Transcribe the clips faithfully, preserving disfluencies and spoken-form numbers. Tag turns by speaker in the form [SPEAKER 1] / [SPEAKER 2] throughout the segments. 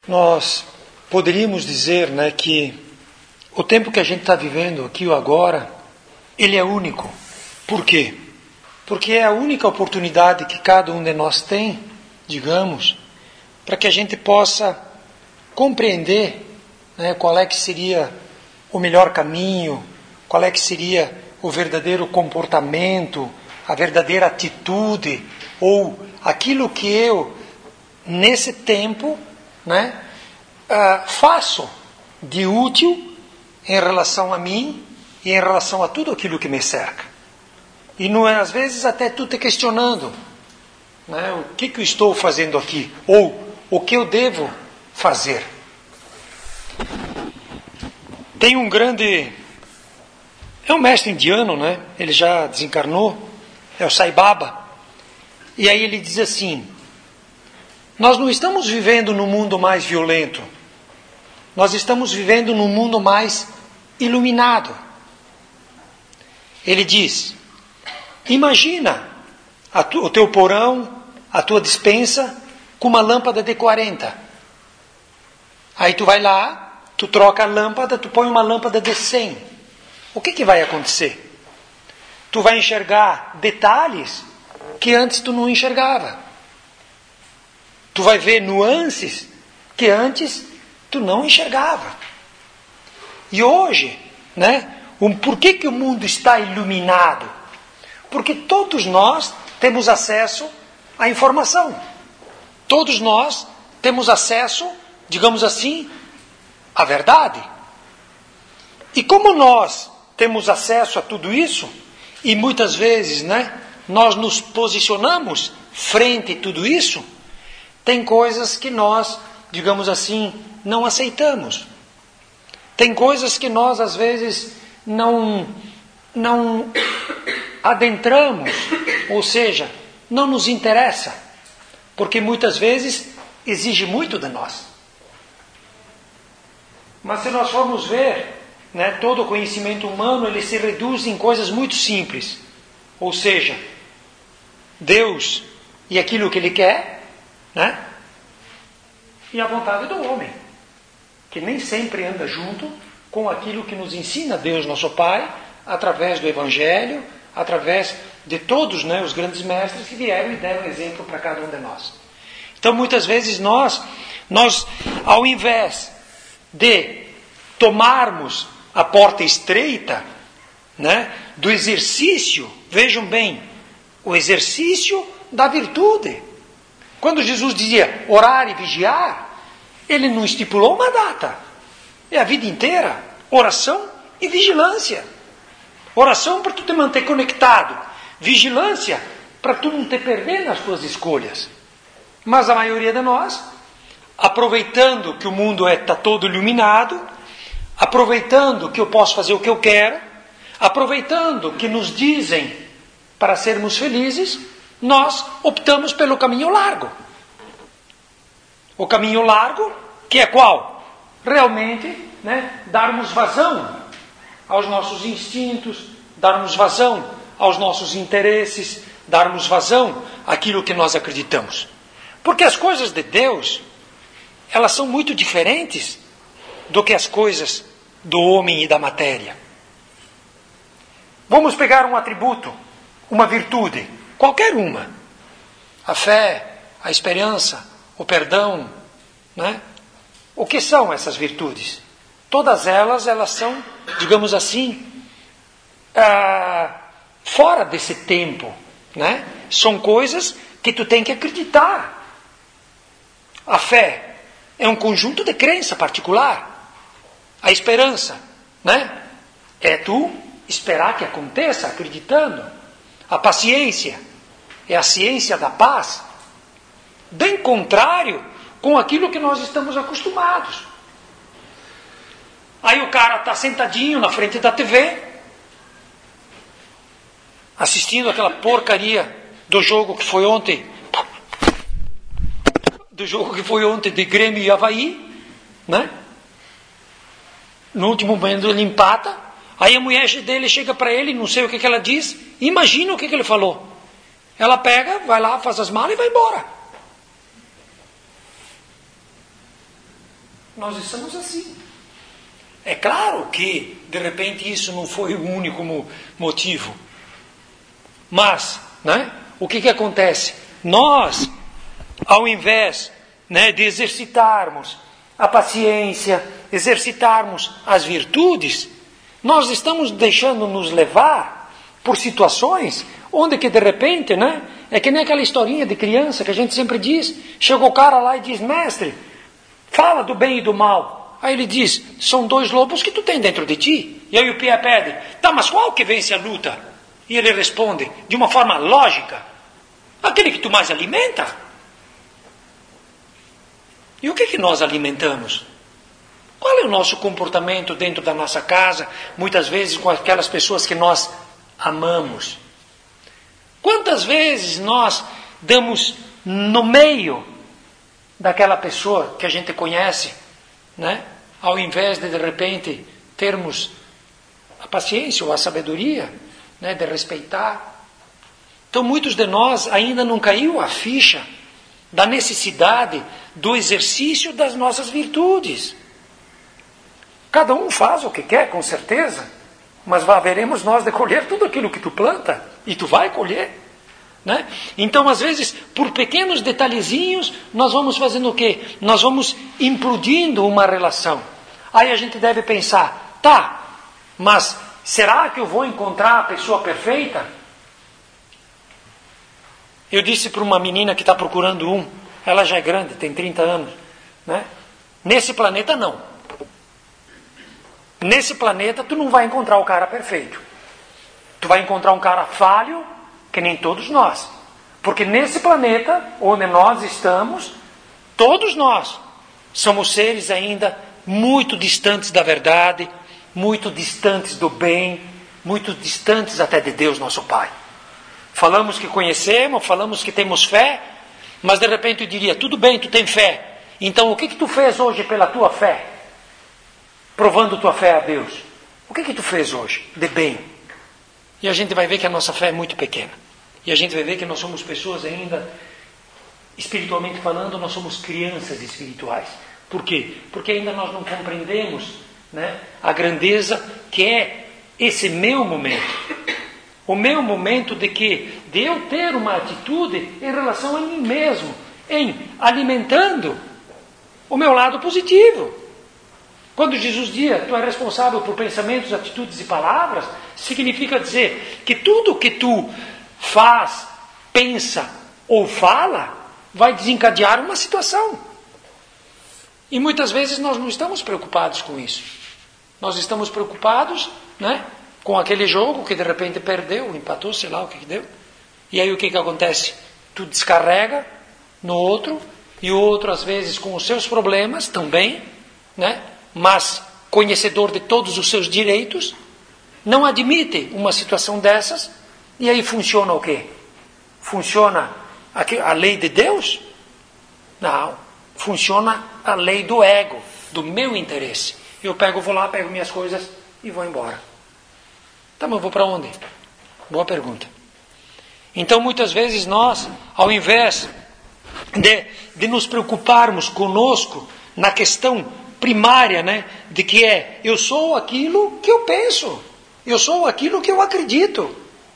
[SPEAKER 1] Nós poderíamos dizer, né, que o tempo que a gente está vivendo aqui ou agora, ele é único. Por quê? Porque é a única oportunidade que cada um de nós tem, digamos, para que a gente possa compreender, né, qual é que seria o melhor caminho, qual é que seria o verdadeiro comportamento, a verdadeira atitude, ou aquilo que eu, nesse tempo, né, uh, faço de útil em relação a mim e em relação a tudo aquilo que me cerca. E não é, às vezes até tu te questionando, né, o que, que eu estou fazendo aqui, ou o que eu devo fazer. Tem um grande, é um mestre indiano, né? Ele já desencarnou, é o Sai Baba. E aí ele diz assim: nós não estamos vivendo num mundo mais violento, nós estamos vivendo num mundo mais iluminado. Ele diz: imagina a tu, o teu porão, a tua despensa com uma lâmpada de quarenta. Aí tu vai lá, tu troca a lâmpada, tu põe uma lâmpada de cem. O que que vai acontecer? Tu vai enxergar detalhes que antes tu não enxergava. Tu vai ver nuances que antes tu não enxergava. E hoje, né, um, por que que o mundo está iluminado? Porque todos nós temos acesso à informação. Todos nós temos acesso, digamos assim, à verdade. E como nós temos acesso a tudo isso, e muitas vezes, né, nós nos posicionamos frente a tudo isso, tem coisas que nós, digamos assim, não aceitamos. Tem coisas que nós, às vezes, não, não adentramos, ou seja, não nos interessa. Porque muitas vezes exige muito de nós. Mas se nós formos ver, né, todo o conhecimento humano ele se reduz em coisas muito simples. Ou seja, Deus e aquilo que Ele quer, né, e a vontade do homem, que nem sempre anda junto com aquilo que nos ensina Deus, nosso Pai, através do Evangelho, através de todos, né, os grandes mestres que vieram e deram exemplo para cada um de nós. Então, muitas vezes nós, nós, ao invés de tomarmos a porta estreita, né, do exercício, vejam bem, o exercício da virtude. Quando Jesus dizia orar e vigiar, Ele não estipulou uma data. É a vida inteira, oração e vigilância. Oração para tu te manter conectado. Vigilância para tu não te perder nas tuas escolhas. Mas a maioria de nós, aproveitando que o mundo está todo iluminado, aproveitando que eu posso fazer o que eu quero, aproveitando que nos dizem para sermos felizes, nós optamos pelo caminho largo. O caminho largo, que é qual? Realmente, né, darmos vazão aos nossos instintos, darmos vazão aos nossos interesses, darmos vazão àquilo que nós acreditamos. Porque as coisas de Deus, elas são muito diferentes do que as coisas do homem e da matéria. Vamos pegar um atributo, uma virtude, qualquer uma. A fé, a esperança, o perdão, né? O que são essas virtudes? Todas elas, elas são, digamos assim, ah, fora desse tempo, né? São coisas que tu tem que acreditar. A fé é um conjunto de crença particular. A esperança, né, é tu esperar que aconteça, acreditando. A paciência é a ciência da paz. Bem contrário com aquilo que nós estamos acostumados. Aí o cara está sentadinho na frente da T V, assistindo aquela porcaria do jogo que foi ontem, do jogo que foi ontem de Grêmio e Avaí, né? No último momento ele empata, aí a mulher dele chega para ele, não sei o que, que ela diz, imagina o que, que ele falou. Ela pega, vai lá, faz as malas e vai embora. Nós estamos assim. É claro que, de repente, isso não foi o único motivo. Mas, né, o que, que acontece? Nós, ao invés, né, de exercitarmos a paciência, exercitarmos as virtudes, nós estamos deixando nos levar por situações onde que, de repente, né, é que nem aquela historinha de criança que a gente sempre diz. Chegou o cara lá e diz: mestre, fala do bem e do mal. Aí ele diz: são dois lobos que tu tem dentro de ti. E aí o Pia pede: tá, mas qual que vence a luta? E ele responde de uma forma lógica: aquele que tu mais alimenta. E o que que nós alimentamos? Qual é o nosso comportamento dentro da nossa casa, muitas vezes com aquelas pessoas que nós amamos? Quantas vezes nós damos no meio daquela pessoa que a gente conhece, né? Ao invés de, de repente, termos a paciência ou a sabedoria, né, de respeitar. Então, muitos de nós ainda não caiu a ficha da necessidade do exercício das nossas virtudes. Cada um faz o que quer, com certeza, mas veremos nós de colher tudo aquilo que tu planta, e tu vai colher. Né? Então, às vezes, por pequenos detalhezinhos, nós vamos fazendo o quê? Nós vamos implodindo uma relação. Aí a gente deve pensar: tá, mas será que eu vou encontrar a pessoa perfeita? Eu disse para uma menina que está procurando um, ela já é grande, tem trinta anos, né? Nesse planeta não. Nesse planeta tu não vai encontrar o cara perfeito. Tu vai encontrar um cara falho, que nem todos nós. Porque nesse planeta onde nós estamos, todos nós somos seres ainda muito distantes da verdade, muito distantes do bem, muito distantes até de Deus, nosso Pai. Falamos que conhecemos, falamos que temos fé, mas de repente eu diria: tudo bem, tu tem fé. Então o que que tu fez hoje pela tua fé? Provando tua fé a Deus. O que que tu fez hoje de bem? E a gente vai ver que a nossa fé é muito pequena. E a gente vai ver que nós somos pessoas ainda, espiritualmente falando, nós somos crianças espirituais. Por quê? Porque ainda nós não compreendemos, né, a grandeza que é esse meu momento. O meu momento de que de eu ter uma atitude em relação a mim mesmo, em alimentando o meu lado positivo. Quando Jesus diz: tu és responsável por pensamentos, atitudes e palavras, significa dizer que tudo que tu faz, pensa ou fala vai desencadear uma situação. E muitas vezes nós não estamos preocupados com isso. Nós estamos preocupados, né, com aquele jogo que de repente perdeu, empatou, sei lá o que, que deu. E aí o que, que acontece? Tu descarrega no outro, e o outro às vezes com os seus problemas também, né, mas conhecedor de todos os seus direitos, não admite uma situação dessas. E aí funciona o quê? Funciona a lei de Deus? Não. Funciona a lei do ego, do meu interesse. Eu pego, vou lá, pego minhas coisas e vou embora. Tá, mas eu vou para onde? Boa pergunta. Então, muitas vezes nós, ao invés de, de nos preocuparmos conosco na questão primária, né, de que é: eu sou aquilo que eu penso, eu sou aquilo que eu acredito.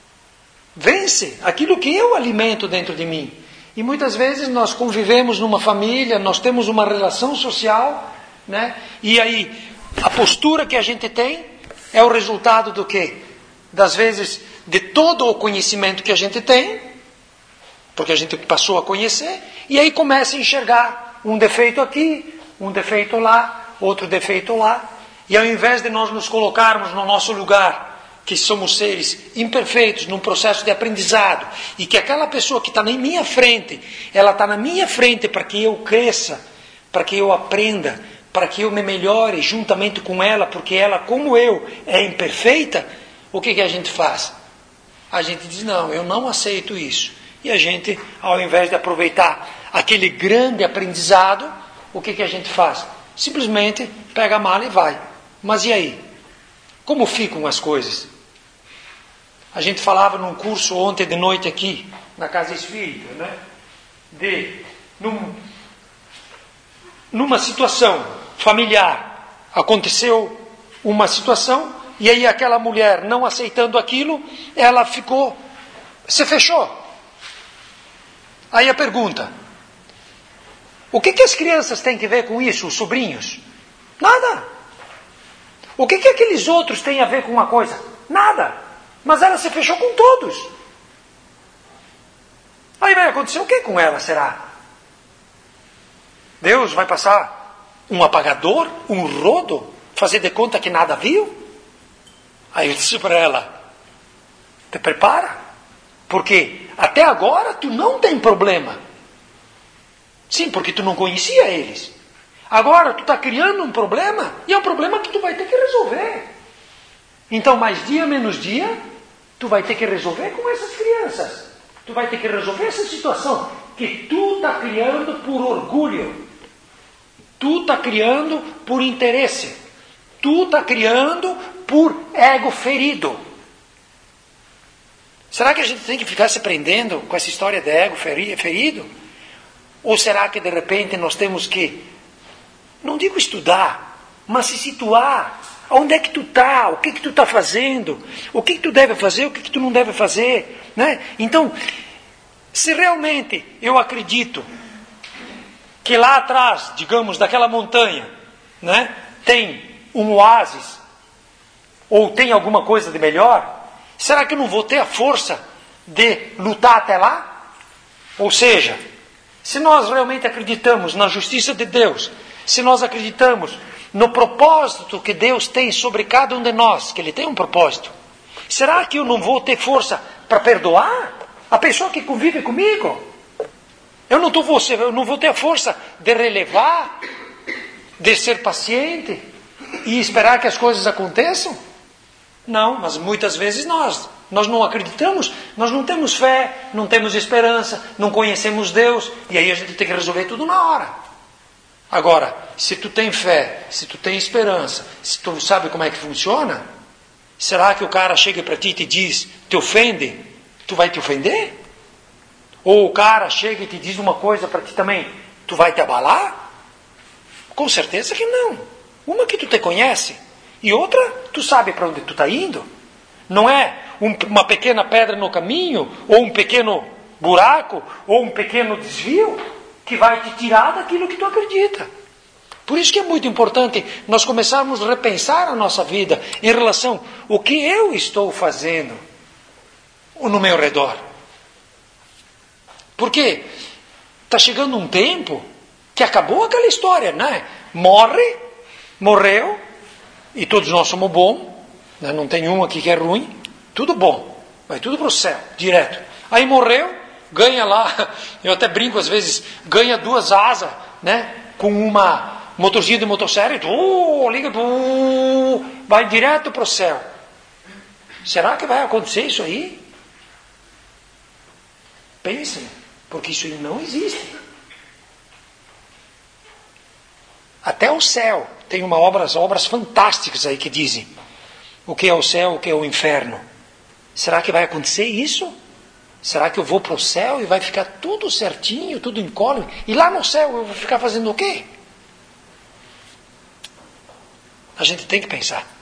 [SPEAKER 1] Vence aquilo que eu alimento dentro de mim. E muitas vezes nós convivemos numa família, nós temos uma relação social, né? E aí a postura que a gente tem é o resultado do quê? Das vezes de todo o conhecimento que a gente tem, porque a gente passou a conhecer, e aí começa a enxergar um defeito aqui, um defeito lá, outro defeito lá. E ao invés de nós nos colocarmos no nosso lugar, que somos seres imperfeitos, num processo de aprendizado, e que aquela pessoa que está na minha frente, ela está na minha frente para que eu cresça, para que eu aprenda, para que eu me melhore juntamente com ela, porque ela, como eu, é imperfeita, o que, que a gente faz? A gente diz: não, eu não aceito isso. E a gente, ao invés de aproveitar aquele grande aprendizado, o que, que a gente faz? Simplesmente pega a mala e vai. Mas e aí? Como ficam as coisas? A gente falava num curso ontem de noite aqui, na Casa Espírita, né? De, num, numa situação familiar, aconteceu uma situação, e aí aquela mulher, não aceitando aquilo, ela ficou, se fechou. Aí a pergunta, o que, que as crianças têm que ver com isso, os sobrinhos? Nada. O que, que aqueles outros têm a ver com uma coisa? Nada. Mas ela se fechou com todos. Aí vai acontecer o que com ela, será? Deus vai passar um apagador, um rodo, fazer de conta que nada viu? Aí eu disse para ela, te prepara, porque até agora tu não tem problema. Sim, porque tu não conhecia eles. Agora tu está criando um problema, e é um problema que tu vai ter que resolver. Então, mais dia menos dia, tu vai ter que resolver com essas crianças. Tu vai ter que resolver essa situação que tu está criando por orgulho. Tu está criando por interesse. Tu está criando por ego ferido. Será que a gente tem que ficar se prendendo com essa história de ego ferido? Ou será que de repente nós temos que, não digo estudar, mas se situar? Onde é que tu está? O que que tu está fazendo? O que que tu deve fazer? O que que tu não deve fazer? Né? Então, se realmente eu acredito que lá atrás, digamos, daquela montanha, né, tem um oásis, ou tem alguma coisa de melhor, será que eu não vou ter a força de lutar até lá? Ou seja, se nós realmente acreditamos na justiça de Deus, se nós acreditamos no propósito que Deus tem sobre cada um de nós, que Ele tem um propósito, será que eu não vou ter força para perdoar a pessoa que convive comigo? Eu não, tô, eu não vou ter a força de relevar, de ser paciente e esperar que as coisas aconteçam? Não, mas muitas vezes nós, nós não acreditamos, nós não temos fé, não temos esperança, não conhecemos Deus, e aí a gente tem que resolver tudo na hora. Agora, se tu tem fé, se tu tem esperança, se tu sabe como é que funciona, será que o cara chega para ti e te diz, te ofende, tu vai te ofender? Ou o cara chega e te diz uma coisa para ti também, tu vai te abalar? Com certeza que não. Uma que tu te conhece, e outra, tu sabe para onde tu está indo. Não é um, uma pequena pedra no caminho, ou um pequeno buraco, ou um pequeno desvio, que vai te tirar daquilo que tu acredita. Por isso que é muito importante nós começarmos a repensar a nossa vida em relação ao que eu estou fazendo no meu redor. Porque está chegando um tempo que acabou aquela história, né? Morre, morreu, e todos nós somos bons, né? Não tem um aqui que é ruim, tudo bom, vai tudo para o céu, direto. Aí morreu, ganha lá, eu até brinco às vezes, ganha duas asas, né? Com uma motorzinha de motosserra, uh, liga, uh, vai direto para o céu. Será que vai acontecer isso aí? Pensem, porque isso aí não existe. Até o céu tem uma obras, obras fantásticas aí que dizem o que é o céu, o que é o inferno. Será que vai acontecer isso? Será que eu vou para o céu e vai ficar tudo certinho, tudo incólume? E lá no céu eu vou ficar fazendo o quê? A gente tem que pensar.